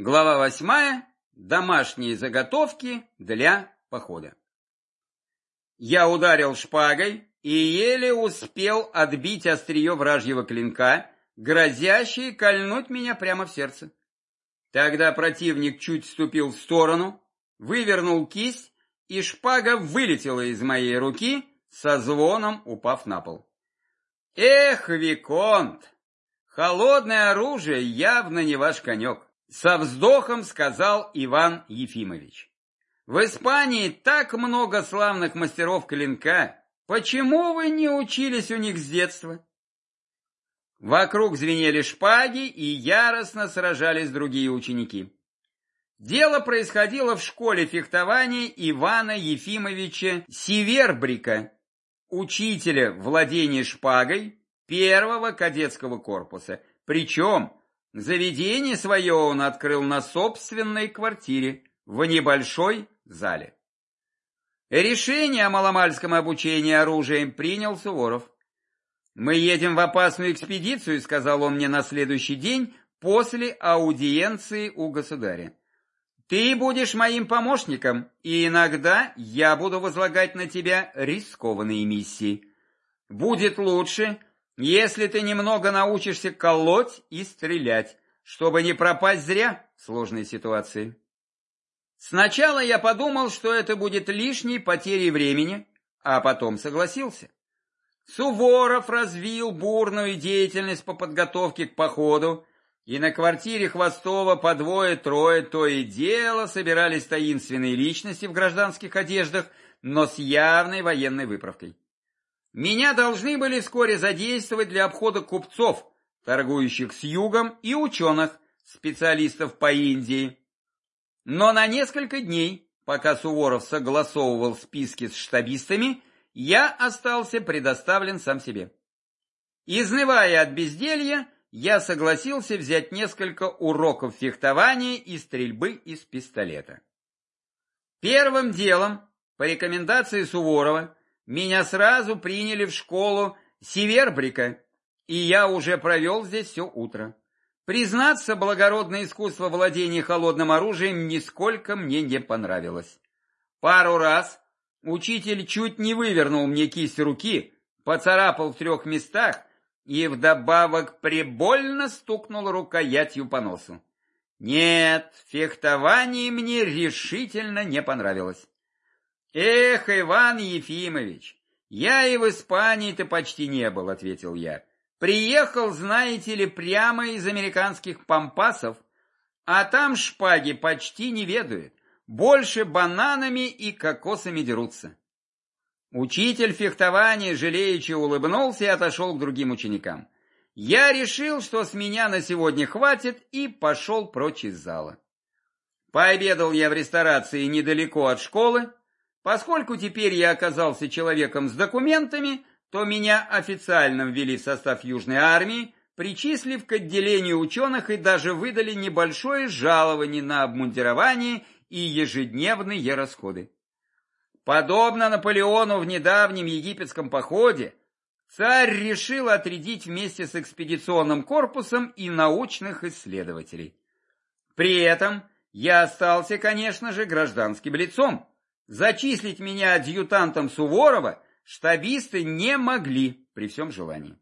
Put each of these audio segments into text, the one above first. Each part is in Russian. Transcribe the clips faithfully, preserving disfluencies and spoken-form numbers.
Глава восьмая. Домашние заготовки для похода. Я ударил шпагой и еле успел отбить острие вражьего клинка, грозящее кольнуть меня прямо в сердце. Тогда противник чуть вступил в сторону, вывернул кисть, и шпага вылетела из моей руки, со звоном упав на пол. Эх, виконт! Холодное оружие явно не ваш конек. Со вздохом сказал Иван Ефимович. В Испании так много славных мастеров клинка. Почему вы не учились у них с детства? Вокруг звенели шпаги, и яростно сражались другие ученики. Дело происходило в школе фехтования Ивана Ефимовича Севербрика, учителя владения шпагой первого кадетского корпуса. Причем заведение свое он открыл на собственной квартире в небольшой зале. Решение о маломальском обучении оружием принял Суворов. «Мы едем в опасную экспедицию», — сказал он мне на следующий день после аудиенции у государя. «Ты будешь моим помощником, и иногда я буду возлагать на тебя рискованные миссии. Будет лучше, если ты немного научишься колоть и стрелять, чтобы не пропасть зря в сложной ситуации». Сначала я подумал, что это будет лишней потерей времени, а потом согласился. Суворов развил бурную деятельность по подготовке к походу, и на квартире Хвостова по двое-трое то и дело собирались таинственные личности в гражданских одеждах, но с явной военной выправкой. Меня должны были вскоре задействовать для обхода купцов, торгующих с югом, и ученых, специалистов по Индии. Но на несколько дней, пока Суворов согласовывал списки с штабистами, я остался предоставлен сам себе. Изнывая от безделья, я согласился взять несколько уроков фехтования и стрельбы из пистолета. Первым делом, по рекомендации Суворова, меня сразу приняли в школу Севербрика, и я уже провел здесь все утро. Признаться, благородное искусство владения холодным оружием нисколько мне не понравилось. Пару раз учитель чуть не вывернул мне кисть руки, поцарапал в трех местах и вдобавок прибольно стукнул рукоятью по носу. Нет, фехтование мне решительно не понравилось. «Эх, Иван Ефимович, я и в Испании-то почти не был», — ответил я. «Приехал, знаете ли, прямо из американских пампасов, а там шпаги почти не ведают, больше бананами и кокосами дерутся». Учитель фехтования жалеючи улыбнулся и отошел к другим ученикам. Я решил, что с меня на сегодня хватит, и пошел прочь из зала. Пообедал я в ресторации недалеко от школы. Поскольку теперь я оказался человеком с документами, то меня официально ввели в состав Южной армии, причислив к отделению ученых и даже выдали небольшое жалование на обмундирование и ежедневные расходы. Подобно Наполеону в недавнем египетском походе, царь решил отрядить вместе с экспедиционным корпусом и научных исследователей. При этом я остался, конечно же, гражданским лицом. Зачислить меня адъютантом Суворова штабисты не могли при всем желании.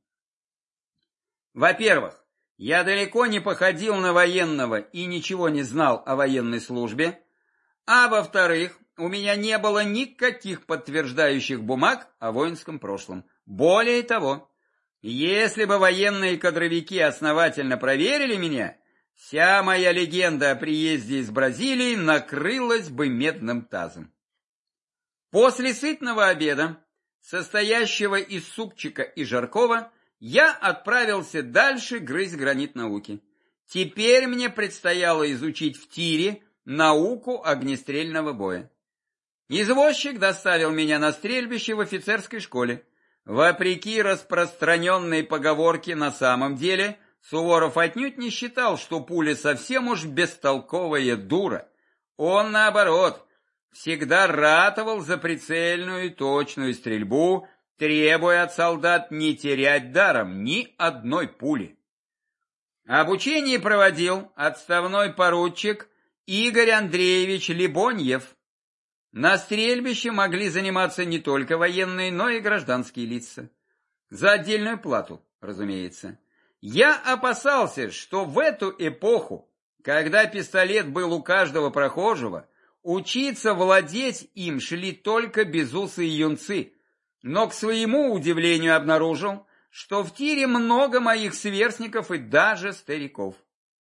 Во-первых, я далеко не походил на военного и ничего не знал о военной службе, а во-вторых, у меня не было никаких подтверждающих бумаг о воинском прошлом. Более того, если бы военные кадровики основательно проверили меня, вся моя легенда о приезде из Бразилии накрылась бы медным тазом. После сытного обеда, состоящего из супчика и жаркого, я отправился дальше грызть гранит науки. Теперь мне предстояло изучить в тире науку огнестрельного боя. Извозчик доставил меня на стрельбище в офицерской школе. Вопреки распространенной поговорке, на самом деле Суворов отнюдь не считал, что пуля совсем уж бестолковая дура. Он, наоборот, всегда ратовал за прицельную и точную стрельбу, требуя от солдат не терять даром ни одной пули. Обучение проводил отставной поручик Игорь Андреевич Либоньев. На стрельбище могли заниматься не только военные, но и гражданские лица. За отдельную плату, разумеется. Я опасался, что в эту эпоху, когда пистолет был у каждого прохожего, учиться владеть им шли только безусые юнцы, но к своему удивлению обнаружил, что в тире много моих сверстников и даже стариков.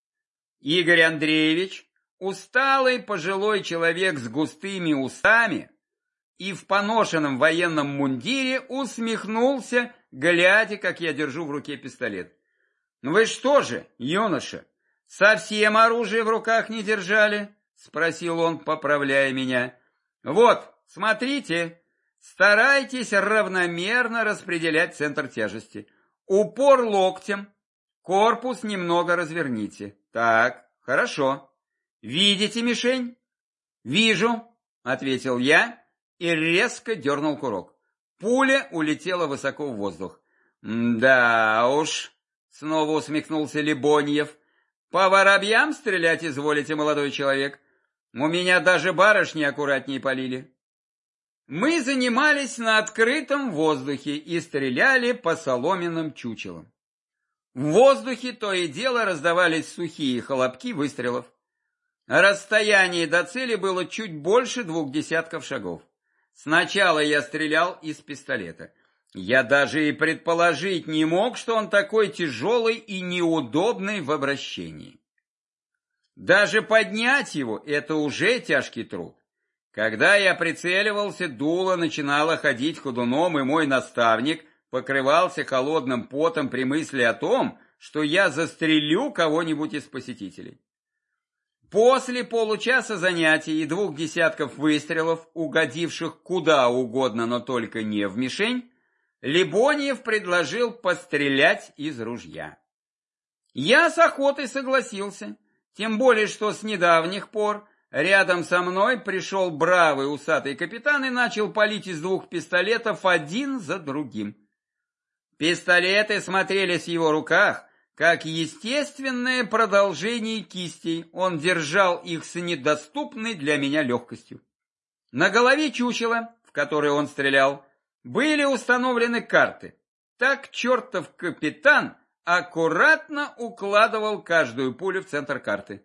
Игорь Андреевич, усталый пожилой человек с густыми усами и в поношенном военном мундире, усмехнулся, глядя, как я держу в руке пистолет. «Вы что же, юноша, совсем оружие в руках не держали?» — спросил он, поправляя меня. «Вот, смотрите, старайтесь равномерно распределять центр тяжести. Упор локтем, корпус немного разверните. Так, хорошо. Видите мишень?» «Вижу», — ответил я и резко дернул курок. Пуля улетела высоко в воздух. «Да уж», — снова усмехнулся Либоньев, — «по воробьям стрелять изволите, молодой человек? У меня даже барышни аккуратнее полили». Мы занимались на открытом воздухе и стреляли по соломенным чучелам. В воздухе то и дело раздавались сухие хлопки выстрелов. Расстояние до цели было чуть больше двух десятков шагов. Сначала я стрелял из пистолета. Я даже и предположить не мог, что он такой тяжелый и неудобный в обращении. Даже поднять его — это уже тяжкий труд. Когда я прицеливался, дуло начинало ходить ходуном, и мой наставник покрывался холодным потом при мысли о том, что я застрелю кого-нибудь из посетителей. После получаса занятий и двух десятков выстрелов, угодивших куда угодно, но только не в мишень, Либоньев предложил пострелять из ружья. Я с охотой согласился, тем более, что с недавних пор рядом со мной пришел бравый усатый капитан и начал палить из двух пистолетов один за другим. Пистолеты смотрелись в его руках как естественное продолжение кистей, он держал их с недоступной для меня легкостью. На голове чучела, в которое он стрелял, были установлены карты. Так чертов капитан аккуратно укладывал каждую пулю в центр карты.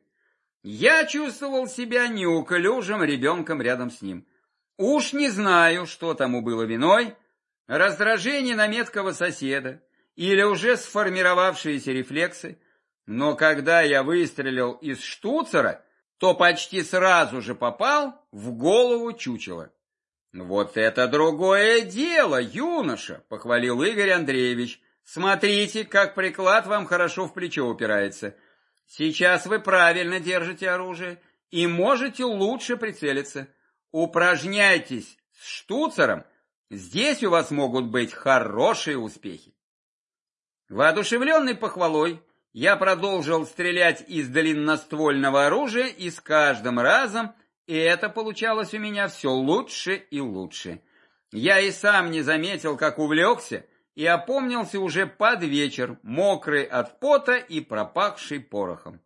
Я чувствовал себя неуклюжим ребенком рядом с ним. Уж не знаю, что тому было виной, раздражение на меткого соседа или уже сформировавшиеся рефлексы, но когда я выстрелил из штуцера, то почти сразу же попал в голову чучела. «Вот это другое дело, юноша!» — похвалил Игорь Андреевич. «Смотрите, как приклад вам хорошо в плечо упирается. Сейчас вы правильно держите оружие и можете лучше прицелиться. Упражняйтесь с штуцером, здесь у вас могут быть хорошие успехи». Воодушевленный похвалой, я продолжил стрелять из длинноствольного оружия, и с каждым разом это получалось у меня все лучше и лучше. Я и сам не заметил, как увлекся, и опомнился уже под вечер, мокрый от пота и пропахший порохом.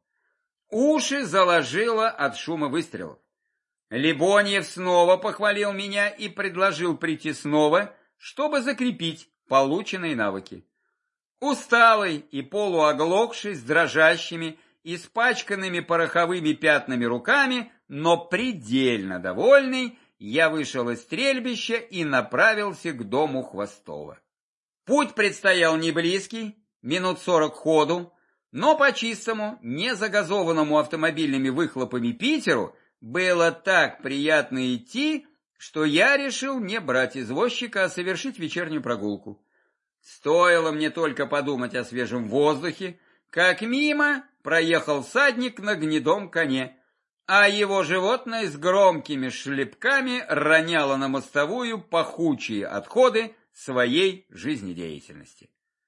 Уши заложило от шума выстрелов. Либоньев снова похвалил меня и предложил прийти снова, чтобы закрепить полученные навыки. Усталый и полуоглохший, с дрожащими, испачканными пороховыми пятнами руками, но предельно довольный, я вышел из стрельбища и направился к дому Хвостова. Путь предстоял не близкий, минут сорок ходу, но по чистому, не загазованному автомобильными выхлопами Питеру было так приятно идти, что я решил не брать извозчика, а совершить вечернюю прогулку. Стоило мне только подумать о свежем воздухе, как мимо проехал всадник на гнедом коне, а его животное с громкими шлепками роняло на мостовую пахучие отходы своей жизнедеятельности.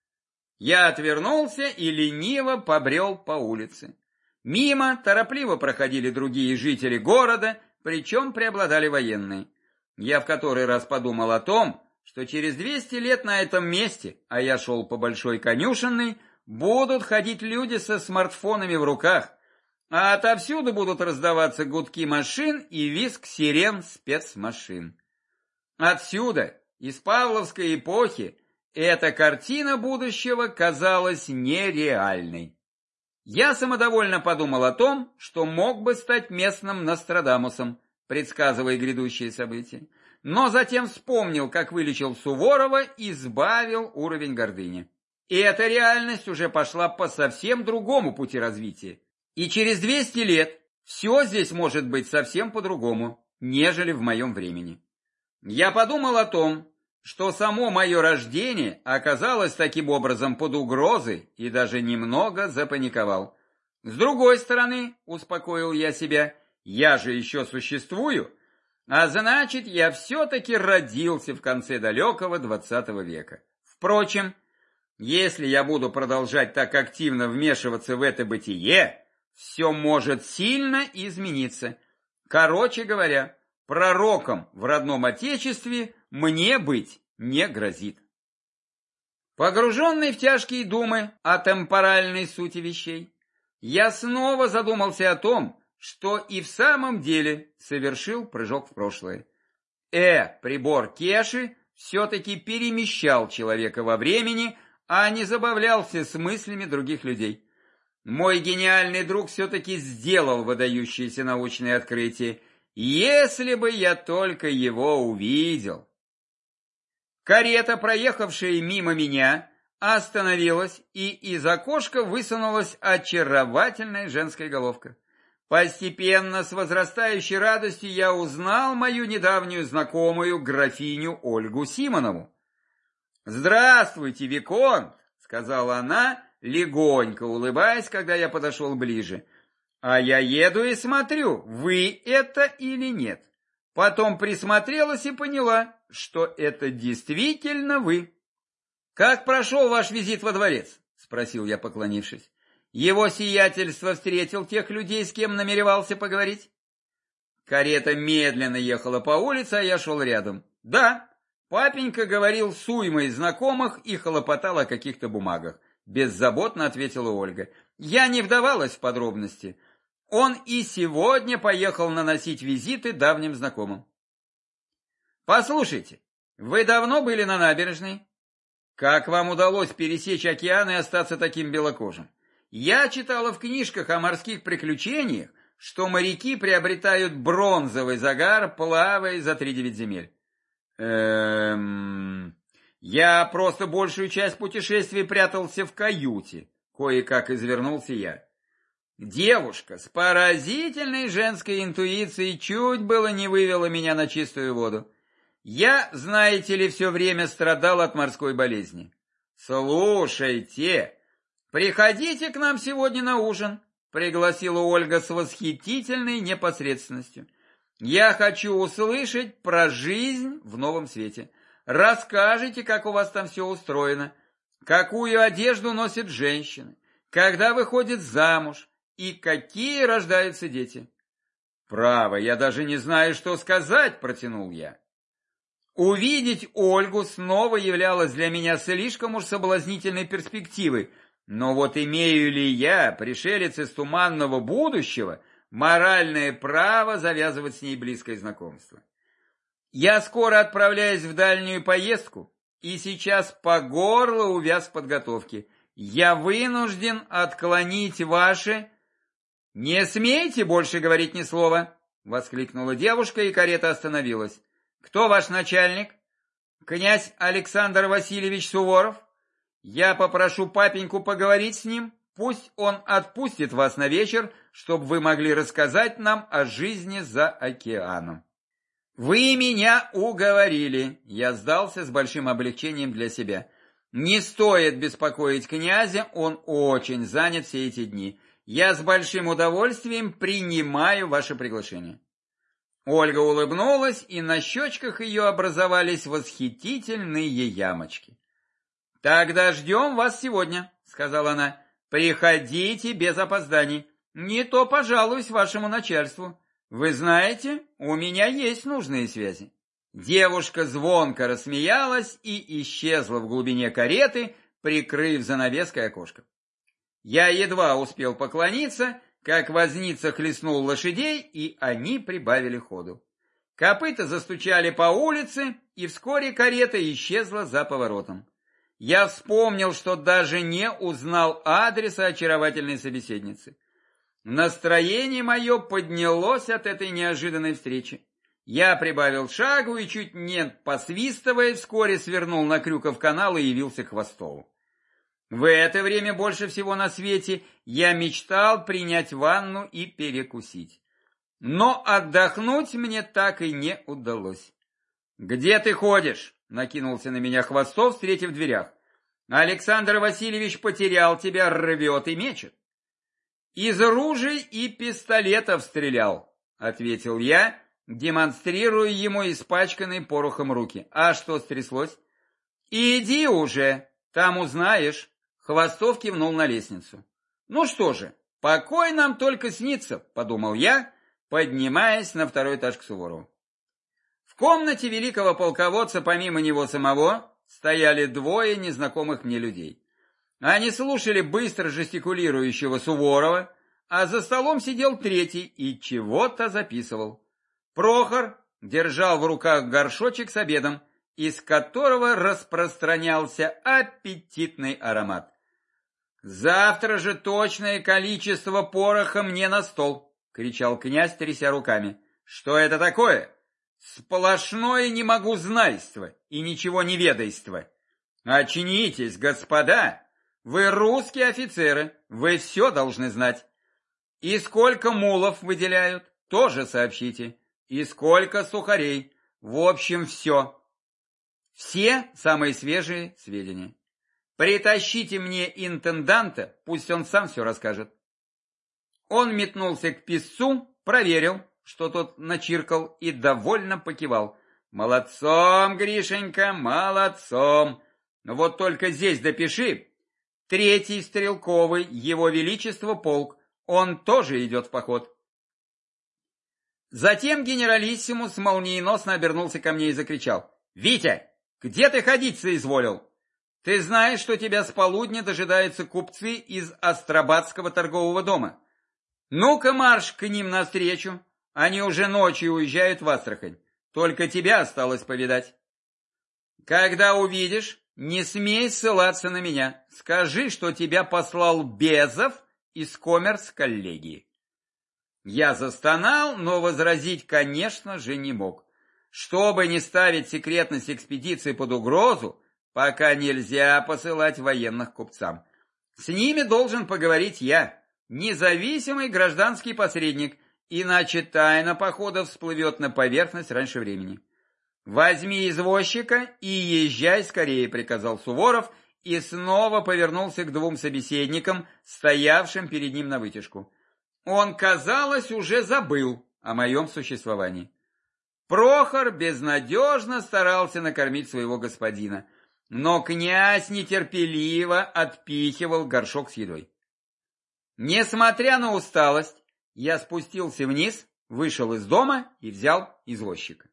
Я отвернулся и лениво побрел по улице. Мимо торопливо проходили другие жители города, причем преобладали военные. Я в который раз подумал о том, что через двести лет на этом месте, а я шел по Большой Конюшенной, будут ходить люди со смартфонами в руках, а отовсюду будут раздаваться гудки машин и визг сирен спецмашин. Отсюда, из Павловской эпохи, эта картина будущего казалась нереальной. Я самодовольно подумал о том, что мог бы стать местным Нострадамусом, предсказывая грядущие события, но затем вспомнил, как вылечил Суворова и сбавил уровень гордыни. И эта реальность уже пошла по совсем другому пути развития. И через двести лет все здесь может быть совсем по-другому, нежели в моем времени. Я подумал о том, что само мое рождение оказалось таким образом под угрозой и даже немного запаниковал. С другой стороны, успокоил я себя, я же еще существую, а значит, я все-таки родился в конце далекого двадцатого века. Впрочем, если я буду продолжать так активно вмешиваться в это бытие, все может сильно измениться. Короче говоря, пророком в родном отечестве мне быть не грозит. Погруженный в тяжкие думы о темпоральной сути вещей, я снова задумался о том, что и в самом деле совершил прыжок в прошлое. Э, прибор Кеши все-таки перемещал человека во времени, а не забавлялся с мыслями других людей. Мой гениальный друг все-таки сделал выдающееся научное открытие, если бы я только его увидел. Карета, проехавшая мимо меня, остановилась, и из окошка высунулась очаровательная женская головка. Постепенно, с возрастающей радостью, я узнал мою недавнюю знакомую графиню Ольгу Симонову. «Здравствуйте, виконт!» — сказала она, легонько улыбаясь, когда я подошел ближе. «А я еду и смотрю, вы это или нет». Потом присмотрелась и поняла, что это действительно вы. «Как прошел ваш визит во дворец?» — спросил я, поклонившись. «Его сиятельство встретил тех людей, с кем намеревался поговорить?» Карета медленно ехала по улице, а я шел рядом. «Да, папенька говорил с уймой знакомых и хлопотал о каких-то бумагах», — беззаботно ответила Ольга. Я не вдавалась в подробности. Он и сегодня поехал наносить визиты давним знакомым. «Послушайте, вы давно были на набережной? Как вам удалось пересечь океан и остаться таким белокожим? Я читала в книжках о морских приключениях, что моряки приобретают бронзовый загар, плавая за тридевять земель». Эм... Я просто большую часть путешествий прятался в каюте, кое-как извернулся я. Девушка с поразительной женской интуицией чуть было не вывела меня на чистую воду. Я, знаете ли, все время страдал от морской болезни. «Слушайте, приходите к нам сегодня на ужин», — пригласила Ольга с восхитительной непосредственностью. «Я хочу услышать про жизнь в новом свете. Расскажите, как у вас там все устроено, какую одежду носят женщины, когда выходят замуж и какие рождаются дети». «Право, я даже не знаю, что сказать», — протянул я. Увидеть Ольгу снова являлось для меня слишком уж соблазнительной перспективой, но вот имею ли я, пришелец из туманного будущего, моральное право завязывать с ней близкое знакомство? Я скоро отправляюсь в дальнюю поездку, и сейчас по горло увяз в подготовке. Я вынужден отклонить ваши... «Не смейте больше говорить ни слова!» — воскликнула девушка, и карета остановилась. «Кто ваш начальник?» «Князь Александр Васильевич Суворов. Я попрошу папеньку поговорить с ним, пусть он отпустит вас на вечер, чтобы вы могли рассказать нам о жизни за океаном». «Вы меня уговорили», — я сдался с большим облегчением для себя. «Не стоит беспокоить князя, он очень занят все эти дни. Я с большим удовольствием принимаю ваше приглашение». Ольга улыбнулась, и на щечках ее образовались восхитительные ямочки. «Тогда ждем вас сегодня», — сказала она. «Приходите без опозданий. Не то пожалуюсь вашему начальству. Вы знаете, у меня есть нужные связи». Девушка звонко рассмеялась и исчезла в глубине кареты, прикрыв занавеской окошко. Я едва успел поклониться, как возница хлестнул лошадей, и они прибавили ходу. Копыта застучали по улице, и вскоре карета исчезла за поворотом. Я вспомнил, что даже не узнал адреса очаровательной собеседницы. Настроение мое поднялось от этой неожиданной встречи. Я прибавил шагу и, чуть не посвистывая, вскоре свернул на Крюков канал и явился к Хвостову. В это время больше всего на свете я мечтал принять ванну и перекусить. Но отдохнуть мне так и не удалось. «Где ты ходишь?» — накинулся на меня Хвостов, встретив в дверях. «Александр Васильевич потерял тебя, рвет и мечет». «Из ружей и пистолетов стрелял», — ответил я, демонстрируя ему испачканные порохом руки. «А что стряслось?» «Иди уже, там узнаешь», — Хвостов кивнул на лестницу. «Ну что же, покой нам только снится», — подумал я, поднимаясь на второй этаж к Суворову. В комнате великого полководца, помимо него самого, стояли двое незнакомых мне людей. Они слушали быстро жестикулирующего Суворова, а за столом сидел третий и чего-то записывал. Прохор держал в руках горшочек с обедом, из которого распространялся аппетитный аромат. «Завтра же точное количество пороха мне на стол!» — кричал князь, тряся руками. «Что это такое? Сплошное не могу знайство и ничего не ведайство. Очнитесь, господа! Вы русские офицеры, вы все должны знать. И сколько мулов выделяют, тоже сообщите. И сколько сухарей, в общем, все. Все самые свежие сведения. Притащите мне интенданта, пусть он сам все расскажет». Он метнулся к писцу, проверил, что тот начиркал, и довольно покивал. «Молодцом, Гришенька, молодцом! Вот только здесь допиши. Третий стрелковый, его величество полк, он тоже идет в поход». Затем генералиссимус молниеносно обернулся ко мне и закричал: «Витя, где ты ходить соизволил? Ты знаешь, что тебя с полудня дожидаются купцы из Острабадского торгового дома? Ну-ка марш к ним навстречу, они уже ночью уезжают в Астрахань, только тебя осталось повидать. Когда увидишь, не смей ссылаться на меня, скажи, что тебя послал Безов из коммерц-коллегии». Я застонал, но возразить, конечно же, не мог. Чтобы не ставить секретность экспедиции под угрозу, пока нельзя посылать военных купцам. С ними должен поговорить я, независимый гражданский посредник, иначе тайна похода всплывет на поверхность раньше времени. «Возьми извозчика и езжай скорее», — приказал Суворов, и снова повернулся к двум собеседникам, стоявшим перед ним навытяжку. Он, казалось, уже забыл о моем существовании. Прохор безнадежно старался накормить своего господина, но князь нетерпеливо отпихивал горшок с едой. Несмотря на усталость, я спустился вниз, вышел из дома и взял извозчика.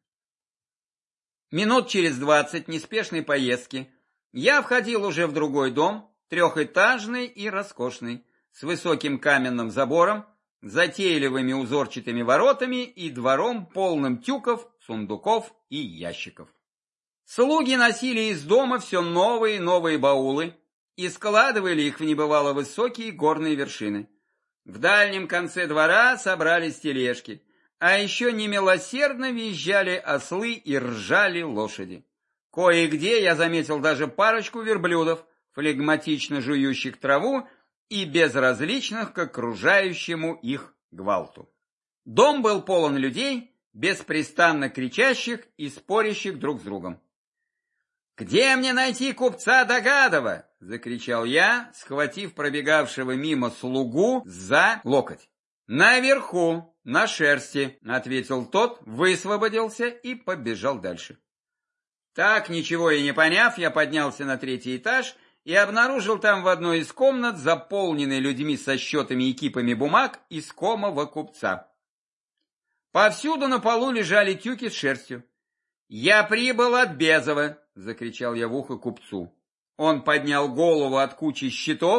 Минут через двадцать неспешной поездки я входил уже в другой дом, трехэтажный и роскошный, с высоким каменным забором, затейливыми узорчатыми воротами и двором, полным тюков, сундуков и ящиков. Слуги носили из дома все новые и новые баулы и складывали их в небывало высокие горные вершины. В дальнем конце двора собрались тележки, а еще немилосердно визжали ослы и ржали лошади. Кое-где я заметил даже парочку верблюдов, флегматично жующих траву и безразличных к окружающему их гвалту. Дом был полон людей, беспрестанно кричащих и спорящих друг с другом. «Где мне найти купца Догадова?» — закричал я, схватив пробегавшего мимо слугу за локоть. «Наверху, на шерсти», — ответил тот, высвободился и побежал дальше. Так, ничего и не поняв, я поднялся на третий этаж и обнаружил там в одной из комнат, заполненной людьми со счетами и кипами бумаг, искомого купца. Повсюду на полу лежали тюки с шерстью. «Я прибыл от Безова!» — закричал я в ухо купцу. Он поднял голову от кучи счетов,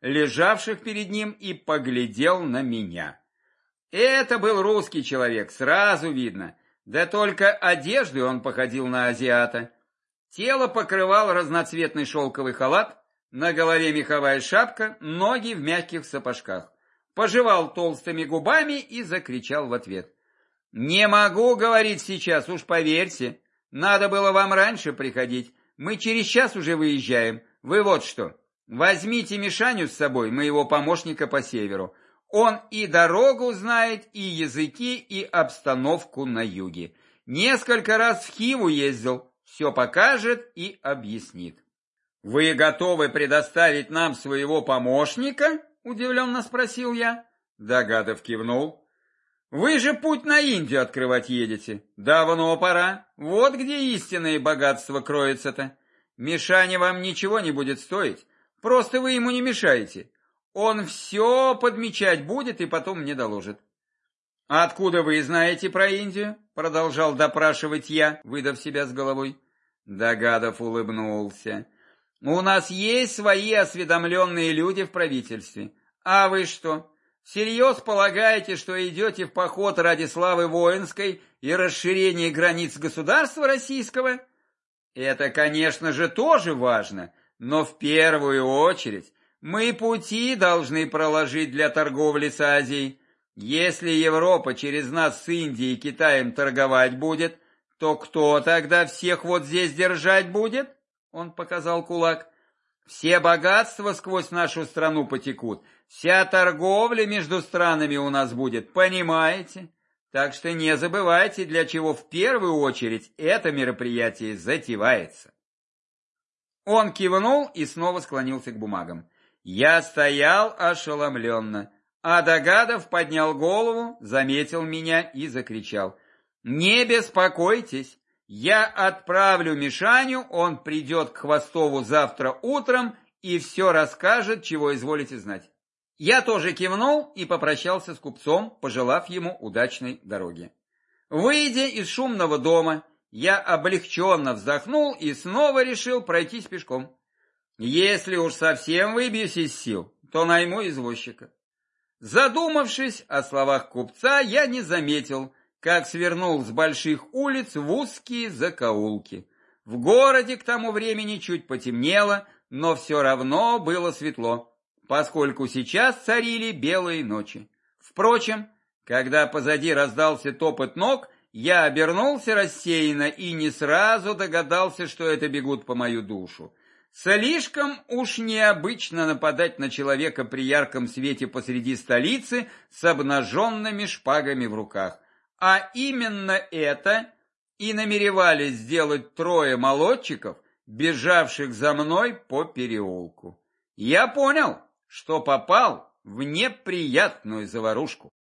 лежавших перед ним, и поглядел на меня. Это был русский человек, сразу видно, да только одеждой он походил на азиата. Тело покрывал разноцветный шелковый халат, на голове меховая шапка, ноги в мягких сапожках. Пожевал толстыми губами и закричал в ответ: «Не могу говорить сейчас, уж поверьте, надо было вам раньше приходить, мы через час уже выезжаем. Вы вот что, возьмите Мишаню с собой, моего помощника по северу. Он и дорогу знает, и языки, и обстановку на юге. Несколько раз в Хиву ездил, все покажет и объяснит». «Вы готовы предоставить нам своего помощника?» — удивленно спросил я. Догадов кивнул. «Вы же путь на Индию открывать едете. Давно пора. Вот где истинное богатство кроется-то. Мишаня вам ничего не будет стоить. Просто вы ему не мешаете. Он все подмечать будет и потом мне доложит». «А откуда вы знаете про Индию?» — продолжал допрашивать я, выдав себя с головой. Догадов улыбнулся. «У нас есть свои осведомленные люди в правительстве. А вы что, всерьез полагаете, что идете в поход ради славы воинской и расширения границ государства российского? Это, конечно же, тоже важно, но в первую очередь мы пути должны проложить для торговли с Азией. Если Европа через нас с Индией и Китаем торговать будет, то кто тогда всех вот здесь держать будет?» Он показал кулак. «Все богатства сквозь нашу страну потекут, вся торговля между странами у нас будет, понимаете? Так что не забывайте, для чего в первую очередь это мероприятие затевается». Он кивнул и снова склонился к бумагам. Я стоял ошеломленно, а Догадов поднял голову, заметил меня и закричал: «Не беспокойтесь! Я отправлю Мишаню, он придет к Хвостову завтра утром и все расскажет, чего изволите знать». Я тоже кивнул и попрощался с купцом, пожелав ему удачной дороги. Выйдя из шумного дома, я облегченно вздохнул и снова решил пройтись пешком. Если уж совсем выбьюсь из сил, то найму извозчика. Задумавшись о словах купца, я не заметил, как свернул с больших улиц в узкие закоулки. В городе к тому времени чуть потемнело, но все равно было светло, поскольку сейчас царили белые ночи. Впрочем, когда позади раздался топот ног, я обернулся рассеянно и не сразу догадался, что это бегут по мою душу. Слишком уж необычно нападать на человека при ярком свете посреди столицы с обнаженными шпагами в руках. А именно это и намеревались сделать трое молодчиков, бежавших за мной по переулку. Я понял, что попал в неприятную заварушку.